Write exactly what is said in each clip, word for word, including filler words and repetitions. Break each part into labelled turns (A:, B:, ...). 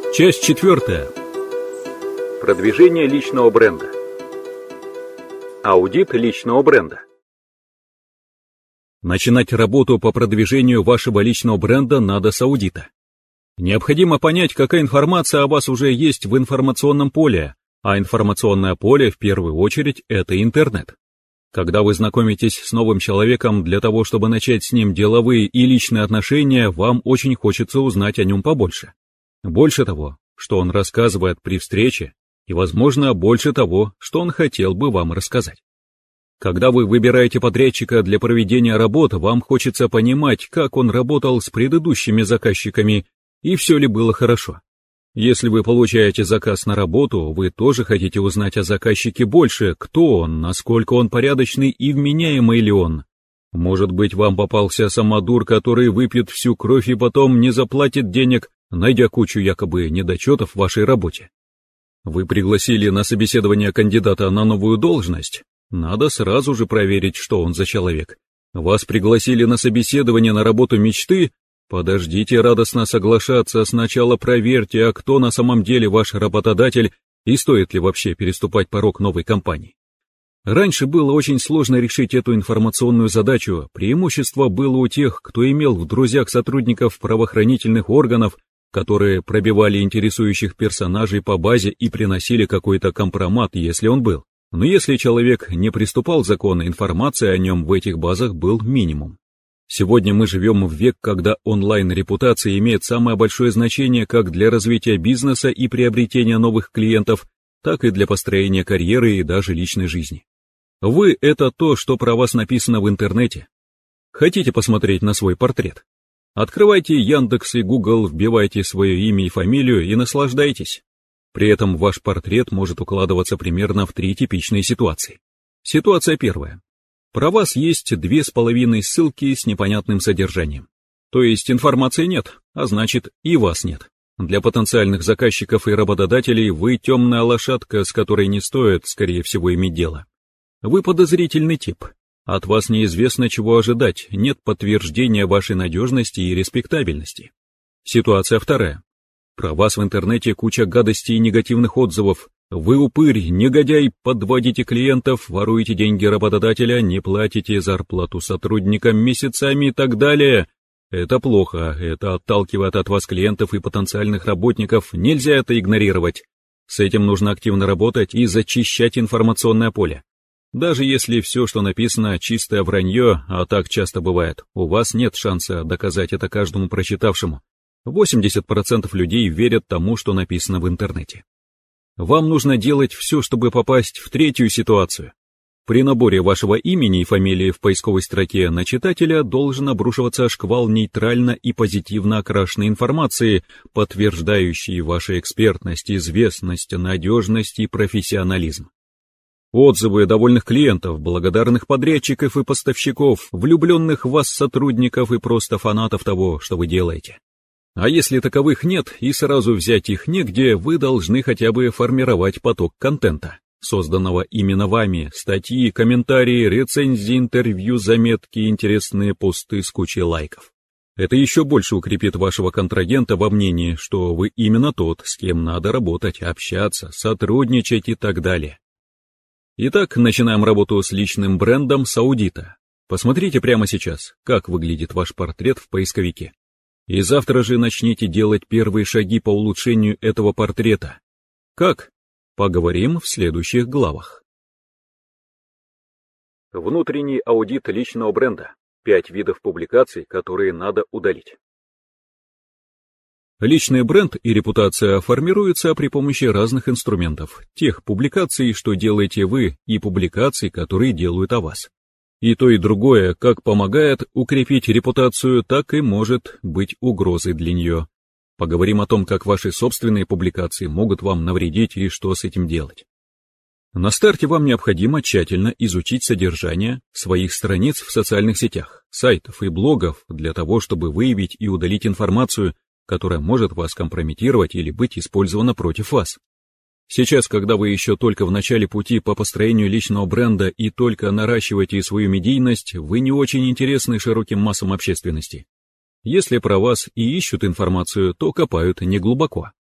A: Часть четвертая. Продвижение личного бренда. Аудит личного бренда. Начинать работу по продвижению вашего личного бренда надо с аудита. Необходимо понять, какая информация о вас уже есть в информационном поле, а информационное поле в первую очередь это интернет. Когда вы знакомитесь с новым человеком, для того, чтобы начать с ним деловые и личные отношения, вам очень хочется узнать о нем побольше. Больше того, что он рассказывает при встрече, и, возможно, больше того, что он хотел бы вам рассказать. Когда вы выбираете подрядчика для проведения работ, вам хочется понимать, как он работал с предыдущими заказчиками и все ли было хорошо. Если вы получаете заказ на работу, вы тоже хотите узнать о заказчике больше, кто он, насколько он порядочный и вменяемый ли он. Может быть, вам попался самодур, который выпьет всю кровь и потом не заплатит денег, найдя кучу якобы недочетов в вашей работе. Вы пригласили на собеседование кандидата на новую должность, надо сразу же проверить, что он за человек. Вас пригласили на собеседование на работу мечты, подождите радостно соглашаться, сначала проверьте, а кто на самом деле ваш работодатель и стоит ли вообще переступать порог новой компании. Раньше было очень сложно решить эту информационную задачу, преимущество было у тех, кто имел в друзьях сотрудников правоохранительных органов, которые пробивали интересующих персонажей по базе и приносили какой-то компромат, если он был. Но если человек не приступал к закону, информация о нем в этих базах был минимум. Сегодня мы живем в век, когда онлайн-репутация имеет самое большое значение как для развития бизнеса и приобретения новых клиентов, так и для построения карьеры и даже личной жизни. Вы — это то, что про вас написано в интернете. Хотите посмотреть на свой портрет? Открывайте Яндекс и Google, вбивайте свое имя и фамилию и наслаждайтесь. При этом ваш портрет может укладываться примерно в три типичные ситуации. Ситуация первая. Про вас есть две с половиной ссылки с непонятным содержанием. То есть информации нет, а значит и вас нет. Для потенциальных заказчиков и работодателей вы темная лошадка, с которой не стоит, скорее всего, иметь дело. Вы подозрительный тип. От вас неизвестно, чего ожидать, нет подтверждения вашей надежности и респектабельности. Ситуация вторая. Про вас в интернете куча гадостей и негативных отзывов. Вы упырь, негодяй, подводите клиентов, воруете деньги работодателя, не платите зарплату сотрудникам месяцами и так далее. Это плохо, это отталкивает от вас клиентов и потенциальных работников, нельзя это игнорировать. С этим нужно активно работать и зачищать информационное поле. Даже если все, что написано, чистое вранье, а так часто бывает, у вас нет шанса доказать это каждому прочитавшему. восемьдесят процентов людей верят тому, что написано в интернете. Вам нужно делать все, чтобы попасть в третью ситуацию. При наборе вашего имени и фамилии в поисковой строке на читателя должен обрушиваться шквал нейтрально и позитивно окрашенной информации, подтверждающей вашу экспертность, известность, надежность и профессионализм. Отзывы довольных клиентов, благодарных подрядчиков и поставщиков, влюбленных в вас сотрудников и просто фанатов того, что вы делаете. А если таковых нет и сразу взять их негде, вы должны хотя бы формировать поток контента, созданного именно вами, статьи, комментарии, рецензии, интервью, заметки, интересные посты с кучей лайков. Это еще больше укрепит вашего контрагента во мнении, что вы именно тот, с кем надо работать, общаться, сотрудничать и так далее. Итак, начинаем работу с личным брендом с аудита. Посмотрите прямо сейчас, как выглядит ваш портрет в поисковике. И завтра же начните делать первые шаги по улучшению этого портрета. Как? Поговорим в следующих главах. Внутренний аудит личного бренда. Пять видов публикаций, которые надо удалить. Личный бренд и репутация формируются при помощи разных инструментов, тех публикаций, что делаете вы, и публикаций, которые делают о вас. И то, и другое как помогает укрепить репутацию, так и может быть угрозой для нее. Поговорим о том, как ваши собственные публикации могут вам навредить и что с этим делать. На старте вам необходимо тщательно изучить содержание своих страниц в социальных сетях, сайтов и блогов для того, чтобы выявить и удалить информацию, которая может вас компрометировать или быть использована против вас. Сейчас, когда вы еще только в начале пути по построению личного бренда и только наращиваете свою медийность, вы не очень интересны широким массам общественности. Если про вас и ищут информацию, то копают неглубоко.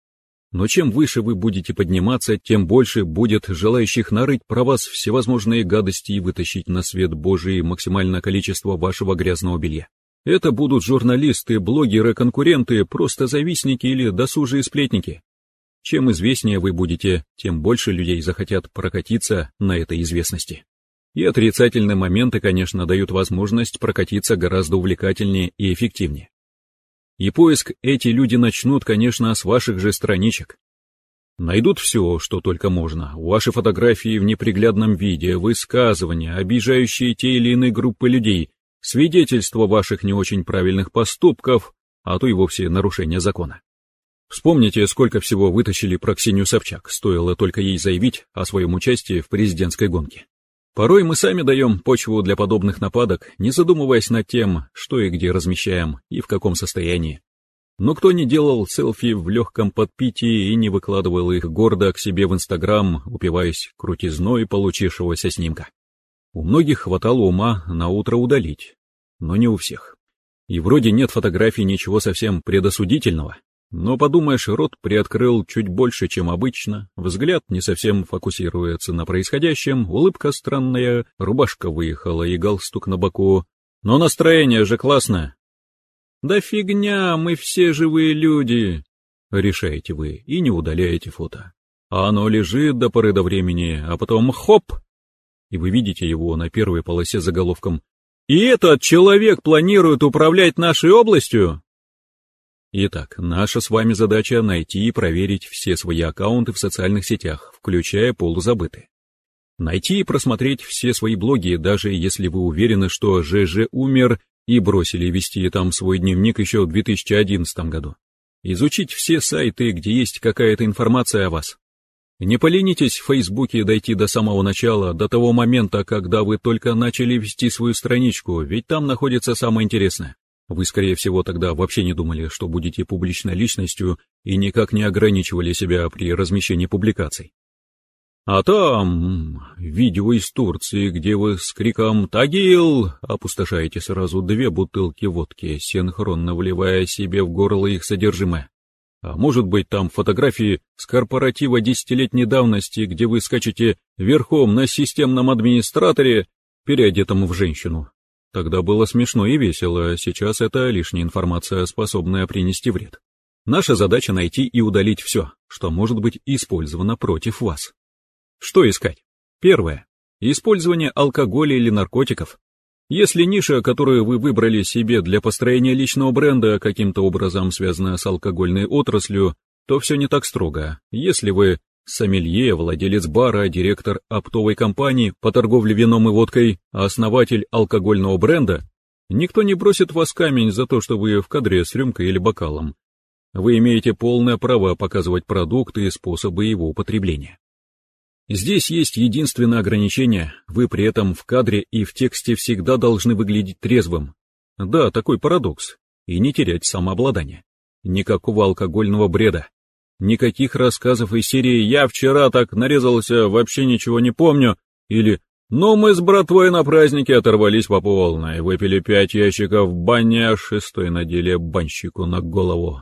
A: Но чем выше вы будете подниматься, тем больше будет желающих нарыть про вас всевозможные гадости и вытащить на свет Божий максимальное количество вашего грязного белья. Это будут журналисты, блогеры, конкуренты, просто завистники или досужие сплетники. Чем известнее вы будете, тем больше людей захотят прокатиться на этой известности. И отрицательные моменты, конечно, дают возможность прокатиться гораздо увлекательнее и эффективнее. И поиск эти люди начнут, конечно, с ваших же страничек. Найдут все, что только можно, ваши фотографии в неприглядном виде, высказывания, обижающие те или иные группы людей, свидетельства ваших не очень правильных поступков, а то и вовсе нарушения закона. Вспомните, сколько всего вытащили про Ксению Собчак, стоило только ей заявить о своем участии в президентской гонке. Порой мы сами даем почву для подобных нападок, не задумываясь над тем, что и где размещаем и в каком состоянии. Но кто не делал селфи в легком подпитии и не выкладывал их гордо к себе в Инстаграм, упиваясь крутизной получившегося снимка? У многих хватало ума на утро удалить, но не у всех. И вроде нет фотографий ничего совсем предосудительного. Но, подумаешь, рот приоткрыл чуть больше, чем обычно, взгляд не совсем фокусируется на происходящем, улыбка странная, рубашка выехала и галстук на боку. Но настроение же классное. Да фигня, мы все живые люди, решаете вы и не удаляете фото. А оно лежит до поры до времени, а потом хоп! И вы видите его на первой полосе заголовком «И этот человек планирует управлять нашей областью?» Итак, наша с вами задача найти и проверить все свои аккаунты в социальных сетях, включая полузабытые. Найти и просмотреть все свои блоги, даже если вы уверены, что ЖЖ умер и бросили вести там свой дневник еще в две тысячи одиннадцатом году. Изучить все сайты, где есть какая-то информация о вас. Не поленитесь в Фейсбуке дойти до самого начала, до того момента, когда вы только начали вести свою страничку, ведь там находится самое интересное. Вы, скорее всего, тогда вообще не думали, что будете публичной личностью и никак не ограничивали себя при размещении публикаций. А там видео из Турции, где вы с криком «Тагил!» опустошаете сразу две бутылки водки, синхронно вливая себе в горло их содержимое. А может быть, там фотографии с корпоратива десятилетней давности, где вы скачете верхом на системном администраторе, переодетом в женщину. Тогда было смешно и весело, сейчас это лишняя информация, способная принести вред. Наша задача найти и удалить все, что может быть использовано против вас. Что искать? Первое. Использование алкоголя или наркотиков. Если ниша, которую вы выбрали себе для построения личного бренда, каким-то образом связана с алкогольной отраслью, то все не так строго. Если вы сомелье, владелец бара, директор оптовой компании по торговле вином и водкой, основатель алкогольного бренда, никто не бросит вас камень за то, что вы в кадре с рюмкой или бокалом. Вы имеете полное право показывать продукты и способы его употребления. Здесь есть единственное ограничение, вы при этом в кадре и в тексте всегда должны выглядеть трезвым. Да, такой парадокс, и не терять самообладание. Никакого алкогольного бреда. Никаких рассказов из серии «Я вчера так нарезался, вообще ничего не помню» или «Ну мы с братвой на празднике оторвались по полной, выпили пять ящиков бани, а шестой надели банщику на голову».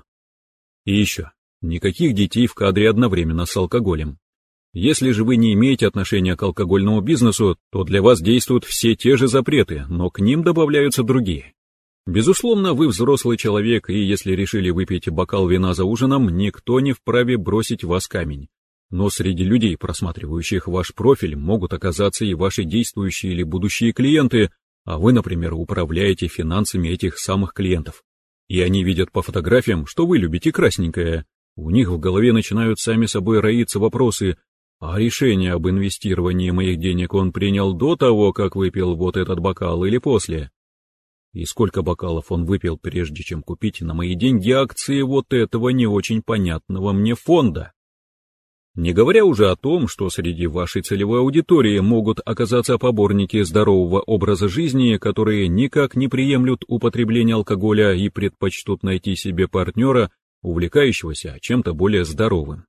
A: И еще, никаких детей в кадре одновременно с алкоголем. Если же вы не имеете отношения к алкогольному бизнесу, то для вас действуют все те же запреты, но к ним добавляются другие. Безусловно, вы взрослый человек, и если решили выпить бокал вина за ужином, никто не вправе бросить в вас камень. Но среди людей, просматривающих ваш профиль, могут оказаться и ваши действующие или будущие клиенты, а вы, например, управляете финансами этих самых клиентов. И они видят по фотографиям, что вы любите красненькое. У них в голове начинают сами собой роиться вопросы: а решение об инвестировании моих денег он принял до того, как выпил вот этот бокал, или после? И сколько бокалов он выпил, прежде чем купить на мои деньги акции вот этого не очень понятного мне фонда? Не говоря уже о том, что среди вашей целевой аудитории могут оказаться поборники здорового образа жизни, которые никак не приемлют употребление алкоголя и предпочтут найти себе партнера, увлекающегося чем-то более здоровым.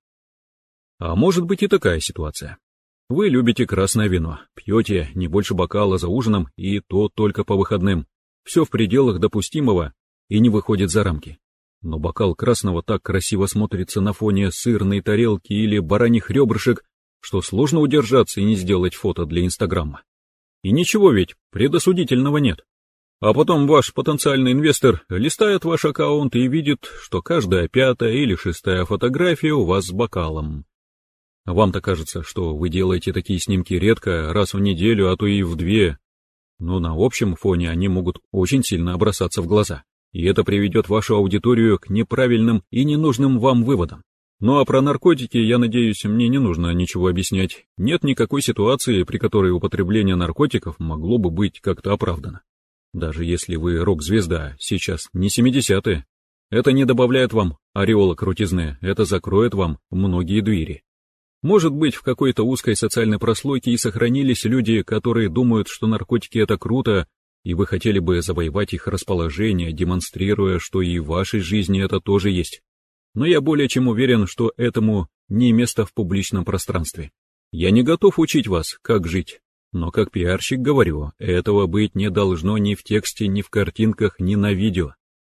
A: А может быть и такая ситуация. Вы любите красное вино, пьете не больше бокала за ужином, и то только по выходным. Все в пределах допустимого и не выходит за рамки. но бокал красного так красиво смотрится на фоне сырной тарелки или бараньих ребрышек, что сложно удержаться и не сделать фото для Инстаграма. И ничего ведь предосудительного нет. А потом ваш потенциальный инвестор листает ваш аккаунт и видит, что каждая пятая или шестая фотография у вас с бокалом. Вам-то кажется, что вы делаете такие снимки редко, раз в неделю, а то и в две, но на общем фоне они могут очень сильно бросаться в глаза, и это приведет вашу аудиторию к неправильным и ненужным вам выводам. Ну а про наркотики, я надеюсь, мне не нужно ничего объяснять. Нет никакой ситуации, при которой употребление наркотиков могло бы быть как-то оправдано. Даже если вы рок-звезда, сейчас не семидесятые. Это не добавляет вам ореола крутизны, это закроет вам многие двери. Может быть, в какой-то узкой социальной прослойке и сохранились люди, которые думают, что наркотики это круто, и вы хотели бы завоевать их расположение, демонстрируя, что и в вашей жизни это тоже есть. Но я более чем уверен, что этому не место в публичном пространстве. Я не готов учить вас, как жить. Но как пиарщик говорю, этого быть не должно ни в тексте, ни в картинках, ни на видео.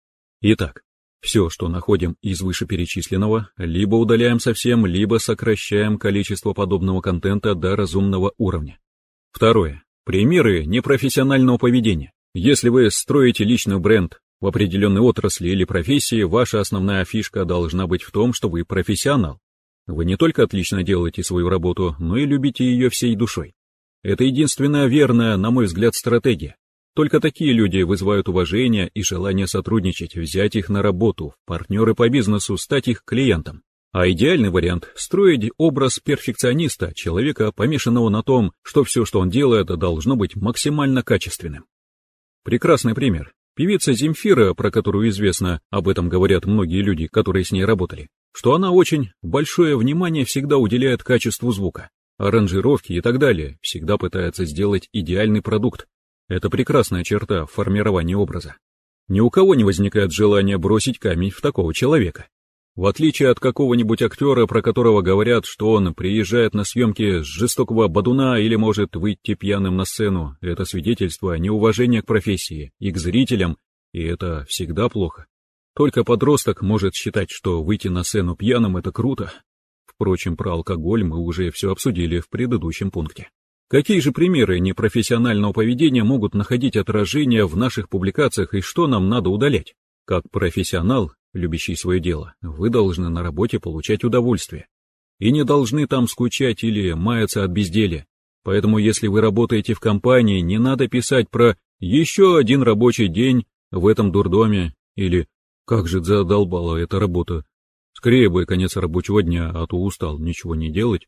A: Итак, все, что находим из вышеперечисленного, либо удаляем совсем, либо сокращаем количество подобного контента до разумного уровня. Второе. Примеры непрофессионального поведения. Если вы строите личный бренд в определенной отрасли или профессии, ваша основная фишка должна быть в том, что вы профессионал. Вы не только отлично делаете свою работу, но и любите ее всей душой. Это единственная верная, на мой взгляд, стратегия. Только такие люди вызывают уважение и желание сотрудничать, взять их на работу, в партнеры по бизнесу, стать их клиентом. А идеальный вариант – строить образ перфекциониста, человека, помешанного на том, что все, что он делает, должно быть максимально качественным. Прекрасный пример. Певица Земфира, про которую известно, об этом говорят многие люди, которые с ней работали, что она очень большое внимание всегда уделяет качеству звука, аранжировки и так далее, всегда пытается сделать идеальный продукт. Это прекрасная черта в формировании образа. Ни у кого не возникает желания бросить камень в такого человека. В отличие от какого-нибудь актера, про которого говорят, что он приезжает на съемки с жестокого бадуна или может выйти пьяным на сцену, это свидетельство неуважения к профессии и к зрителям, и это всегда плохо. Только подросток может считать, что выйти на сцену пьяным — это круто. Впрочем, про алкоголь мы уже все обсудили в предыдущем пункте. Какие же примеры непрофессионального поведения могут находить отражение в наших публикациях и что нам надо удалять? Как профессионал, любящий свое дело, вы должны на работе получать удовольствие. И не должны там скучать или маяться от безделья. Поэтому если вы работаете в компании, не надо писать про «еще один рабочий день в этом дурдоме» или «как же задолбала эта работа, скорее бы конец рабочего дня, а то устал ничего не делать»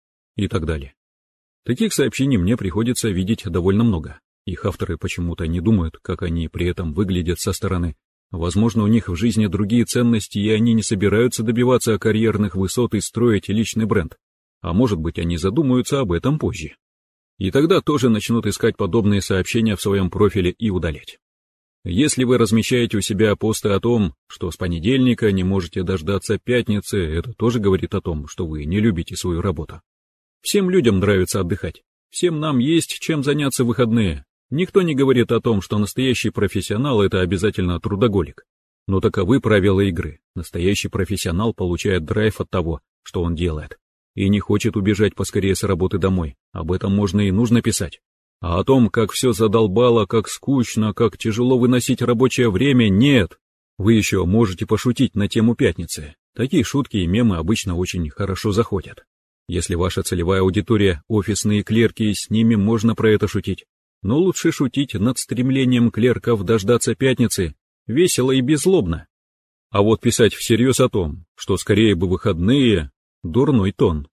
A: и так далее. Таких сообщений мне приходится видеть довольно много. Их авторы почему-то не думают, как они при этом выглядят со стороны. Возможно, у них в жизни другие ценности, и они не собираются добиваться карьерных высот и строить личный бренд. А может быть, они задумаются об этом позже. И тогда тоже начнут искать подобные сообщения в своем профиле и удалять. Если вы размещаете у себя посты о том, что с понедельника не можете дождаться пятницы, это тоже говорит о том, что вы не любите свою работу. Всем людям нравится отдыхать. Всем нам есть чем заняться в выходные. Никто не говорит о том, что настоящий профессионал — это обязательно трудоголик. Но таковы правила игры. Настоящий профессионал получает драйв от того, что он делает. И не хочет убежать поскорее с работы домой. Об этом можно и нужно писать. А о том, как все задолбало, как скучно, как тяжело выносить рабочее время, нет. Вы еще можете пошутить на тему пятницы. Такие шутки и мемы обычно очень хорошо заходят. Если ваша целевая аудитория — офисные клерки, с ними можно про это шутить. Но лучше шутить над стремлением клерков дождаться пятницы, весело и беззлобно. А вот писать всерьез о том, что скорее бы выходные — дурной тон.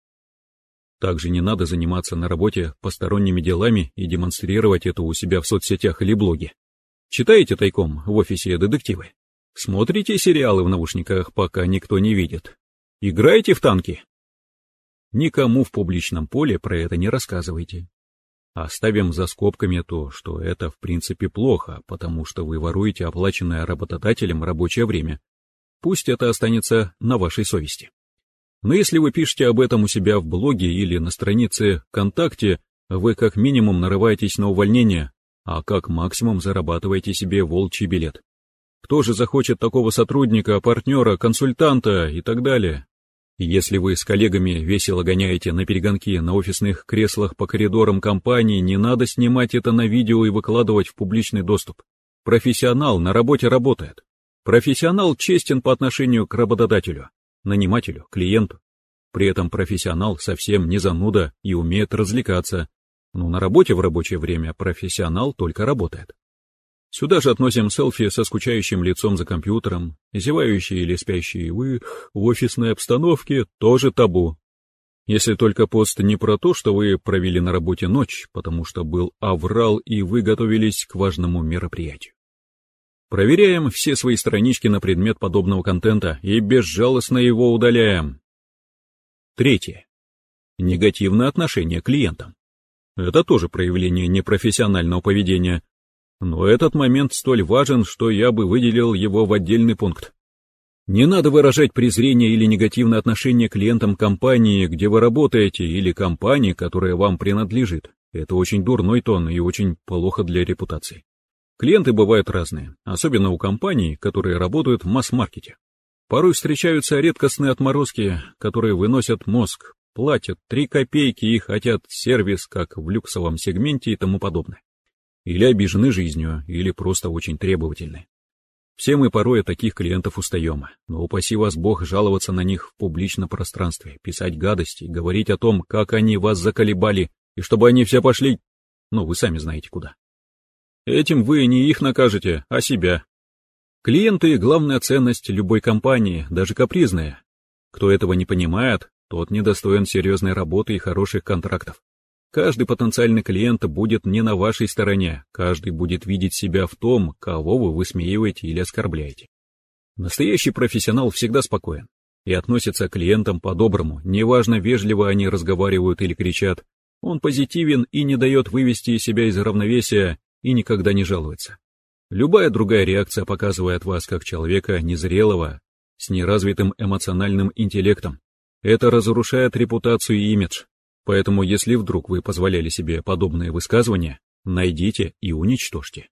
A: Также не надо заниматься на работе посторонними делами и демонстрировать это у себя в соцсетях или блоге. Читаете тайком в офисе детективы? Смотрите сериалы в наушниках, пока никто не видит? Играете в танки? Никому в публичном поле про это не рассказывайте. Оставим за скобками то, что это в принципе плохо, потому что вы воруете оплаченное работодателем рабочее время. Пусть это останется на вашей совести. Но если вы пишете об этом у себя в блоге или на странице ВКонтакте, вы как минимум нарываетесь на увольнение, а как максимум зарабатываете себе волчий билет. Кто же захочет такого сотрудника, партнера, консультанта и так далее? И если вы с коллегами весело гоняете на перегонки на офисных креслах по коридорам компании, не надо снимать это на видео и выкладывать в публичный доступ. Профессионал на работе работает. Профессионал честен по отношению к работодателю, нанимателю, клиенту. При этом профессионал совсем не зануда и умеет развлекаться. Но на работе в рабочее время профессионал только работает. Сюда же относим селфи со скучающим лицом за компьютером, зевающие или спящие вы в офисной обстановке тоже табу. Если только пост не про то, что вы провели на работе ночь, потому что был аврал и вы готовились к важному мероприятию. Проверяем все свои странички на предмет подобного контента и безжалостно его удаляем. Третье. Негативное отношение к клиентам. Это тоже проявление непрофессионального поведения. Но этот момент столь важен, что я бы выделил его в отдельный пункт. Не надо выражать презрение или негативное отношение к клиентам компании, где вы работаете, или компании, которая вам принадлежит. Это очень дурной тон и очень плохо для репутации. Клиенты бывают разные, особенно у компаний, которые работают в масс-маркете. Порой встречаются редкостные отморозки, которые выносят мозг, платят три копейки и хотят сервис, как в люксовом сегменте и тому подобное. Или обижены жизнью, или просто очень требовательны. Все мы порой от таких клиентов устаем, но упаси вас Бог жаловаться на них в публичном пространстве, писать гадости, говорить о том, как они вас заколебали, и чтобы они все пошли, ну вы сами знаете куда. Этим вы не их накажете, а себя. Клиенты — главная ценность любой компании, даже капризная. Кто этого не понимает, тот недостоин серьезной работы и хороших контрактов. Каждый потенциальный клиент будет не на вашей стороне, каждый будет видеть себя в том, кого вы высмеиваете или оскорбляете. Настоящий профессионал всегда спокоен и относится к клиентам по-доброму, неважно, вежливо они разговаривают или кричат, он позитивен и не дает вывести себя из равновесия и никогда не жалуется. Любая другая реакция показывает вас как человека незрелого, с неразвитым эмоциональным интеллектом. Это разрушает репутацию и имидж. Поэтому, если вдруг вы позволяли себе подобные высказывания, найдите и уничтожьте.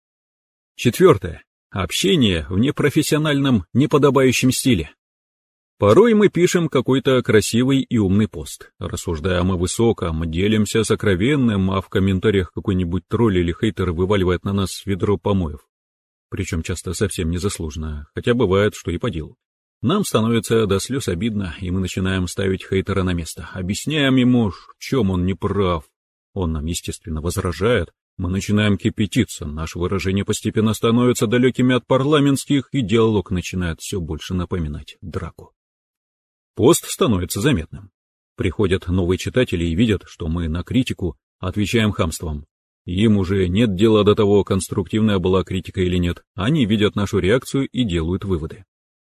A: Четвертое. Общение в непрофессиональном, неподобающем стиле. Порой мы пишем какой-то красивый и умный пост, рассуждаем о высоком, делимся сокровенным, а в комментариях какой-нибудь тролль или хейтер вываливает на нас ведро помоев. Причем часто совсем незаслуженно, хотя бывает, что и по делу. Нам становится до слез обидно, и мы начинаем ставить хейтера на место. Объясняем ему, в чем он не прав. Он нам, естественно, возражает. Мы начинаем кипятиться, наши выражения постепенно становятся далекими от парламентских, и диалог начинает все больше напоминать драку. Пост становится заметным. Приходят новые читатели и видят, что мы на критику отвечаем хамством. Им уже нет дела до того, конструктивная была критика или нет. Они видят нашу реакцию и делают выводы.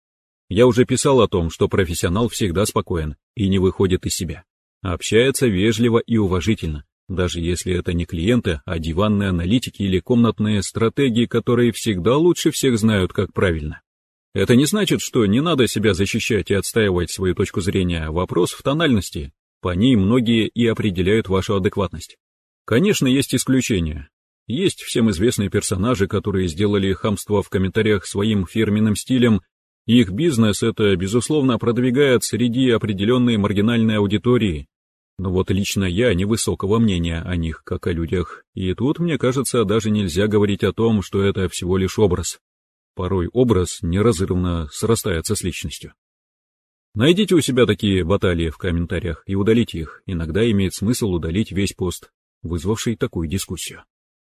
A: Я уже писал о том, что профессионал всегда спокоен и не выходит из себя. Общается вежливо и уважительно, даже если это не клиенты, а диванные аналитики или комнатные стратегии, которые всегда лучше всех знают, как правильно. Это не значит, что не надо себя защищать и отстаивать свою точку зрения. Вопрос в тональности. По ней многие и определяют вашу адекватность. Конечно, есть исключения. Есть всем известные персонажи, которые сделали хамство в комментариях своим фирменным стилем. Их бизнес это, безусловно, продвигает среди определенной маргинальной аудитории. Но вот лично я невысокого мнения о них, как о людях. И тут, мне кажется, даже нельзя говорить о том, что это всего лишь образ. Порой образ неразрывно срастается с личностью. Найдите у себя такие баталии в комментариях и удалите их. Иногда имеет смысл удалить весь пост, вызвавший такую дискуссию.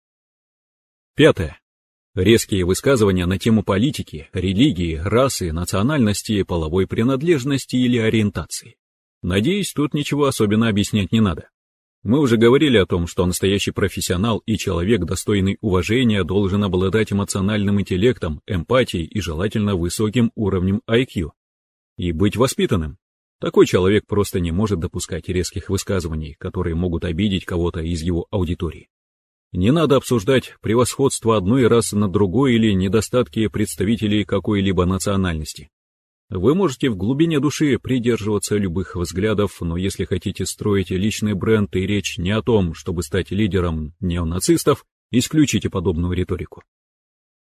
A: Пятое. Резкие высказывания на тему политики, религии, расы, национальности, половой принадлежности или ориентации. Надеюсь, тут ничего особенно объяснять не надо. Мы уже говорили о том, что настоящий профессионал и человек, достойный уважения, должен обладать эмоциональным интеллектом, эмпатией и желательно высоким уровнем ай кью. И быть воспитанным. Такой человек просто не может допускать резких высказываний, которые могут обидеть кого-то из его аудитории. Не надо обсуждать превосходство одной расы над другой или недостатки представителей какой-либо национальности. Вы можете в глубине души придерживаться любых взглядов, но если хотите строить личный бренд и речь не о том, чтобы стать лидером неонацистов, исключите подобную риторику.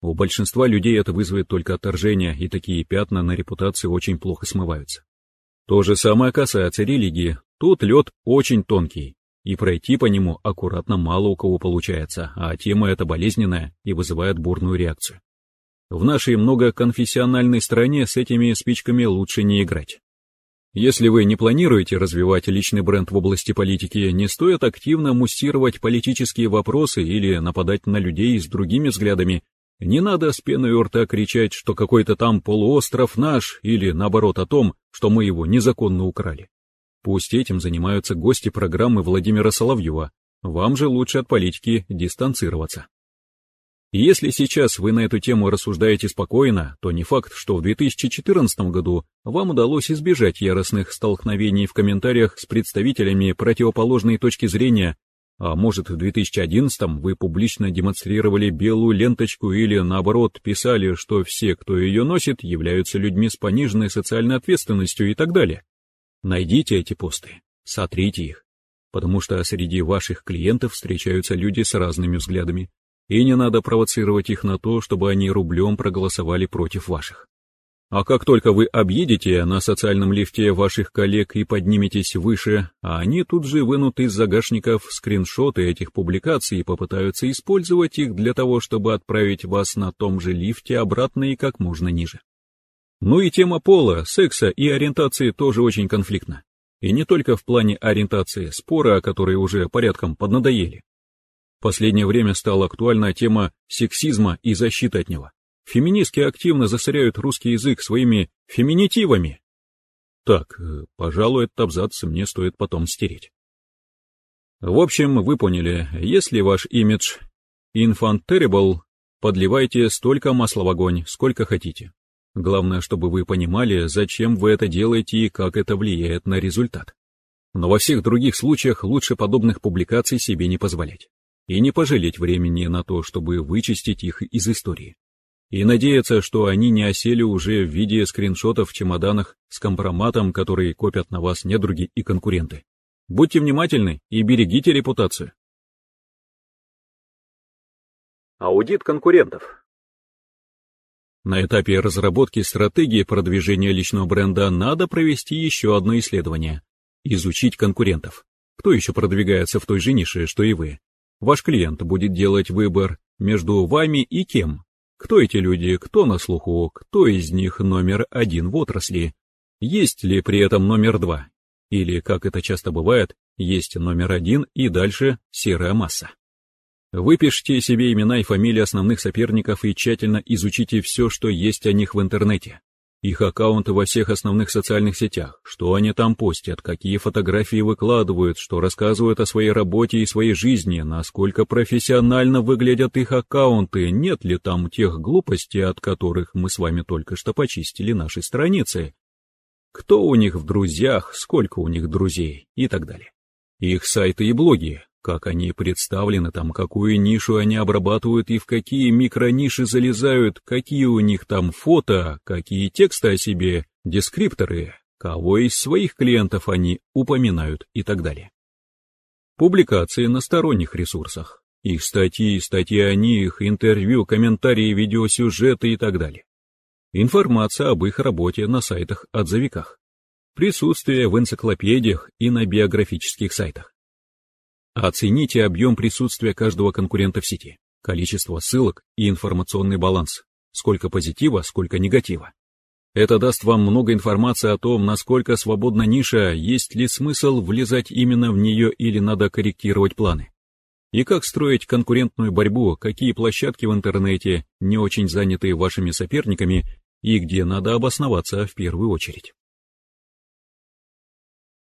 A: У большинства людей это вызовет только отторжение, и такие пятна на репутации очень плохо смываются. То же самое касается религии. Тут лед очень тонкий, и пройти по нему аккуратно мало у кого получается, а тема эта болезненная и вызывает бурную реакцию. В нашей многоконфессиональной стране с этими спичками лучше не играть. Если вы не планируете развивать личный бренд в области политики, не стоит активно муссировать политические вопросы или нападать на людей с другими взглядами. Не надо с пеной у рта кричать, что какой-то там полуостров наш, или наоборот о том, что мы его незаконно украли. Пусть этим занимаются гости программы Владимира Соловьева, вам же лучше от политики дистанцироваться. И если сейчас вы на эту тему рассуждаете спокойно, то не факт, что в две тысячи четырнадцатом году вам удалось избежать яростных столкновений в комментариях с представителями противоположной точки зрения, а может в две тысячи одиннадцатом вы публично демонстрировали белую ленточку или наоборот писали, что все, кто ее носит, являются людьми с пониженной социальной ответственностью и так далее. Найдите эти посты, сотрите их, потому что среди ваших клиентов встречаются люди с разными взглядами, и не надо провоцировать их на то, чтобы они рублем проголосовали против ваших. А как только вы объедете на социальном лифте ваших коллег и подниметесь выше, а они тут же вынут из загашников скриншоты этих публикаций и попытаются использовать их для того, чтобы отправить вас на том же лифте обратно и как можно ниже. Ну и тема пола, секса и ориентации тоже очень конфликтна. И не только в плане ориентации, споры, которые уже порядком поднадоели. В последнее время стала актуальна тема сексизма и защиты от него. Феминистки активно засоряют русский язык своими феминитивами. Так, пожалуй, этот абзац мне стоит потом стереть. В общем, вы поняли, если ваш имидж infant terrible, подливайте столько масла в огонь, сколько хотите. Главное, чтобы вы понимали, зачем вы это делаете и как это влияет на результат. Но во всех других случаях лучше подобных публикаций себе не позволять. И не пожалеть времени на то, чтобы вычистить их из истории. И надеяться, что они не осели уже в виде скриншотов в чемоданах с компроматом, которые копят на вас недруги и конкуренты. Будьте внимательны и берегите репутацию. Аудит конкурентов. На этапе разработки стратегии продвижения личного бренда надо провести еще одно исследование. Изучить конкурентов. Кто еще продвигается в той же нише, что и вы? Ваш клиент будет делать выбор между вами и кем? Кто эти люди, кто на слуху, кто из них номер один в отрасли? Есть ли при этом номер два? Или, как это часто бывает, есть номер один и дальше серая масса. Выпишите себе имена и фамилии основных соперников и тщательно изучите все, что есть о них в интернете. Их аккаунты во всех основных социальных сетях, что они там постят, какие фотографии выкладывают, что рассказывают о своей работе и своей жизни, насколько профессионально выглядят их аккаунты, нет ли там тех глупостей, от которых мы с вами только что почистили наши страницы. Кто у них в друзьях, сколько у них друзей и так далее. Их сайты и блоги, как они представлены там, какую нишу они обрабатывают и в какие микрониши залезают, какие у них там фото, какие тексты о себе, дескрипторы, кого из своих клиентов они упоминают и так далее. Публикации на сторонних ресурсах, их статьи, статьи о них, интервью, комментарии, видеосюжеты и так далее. Информация об их работе на сайтах-отзывиках. Присутствие в энциклопедиях и на биографических сайтах. Оцените объем присутствия каждого конкурента в сети, количество ссылок и информационный баланс, сколько позитива, сколько негатива. Это даст вам много информации о том, насколько свободна ниша, есть ли смысл влезать именно в нее или надо корректировать планы. И как строить конкурентную борьбу, какие площадки в интернете не очень заняты вашими соперниками и где надо обосноваться в первую очередь.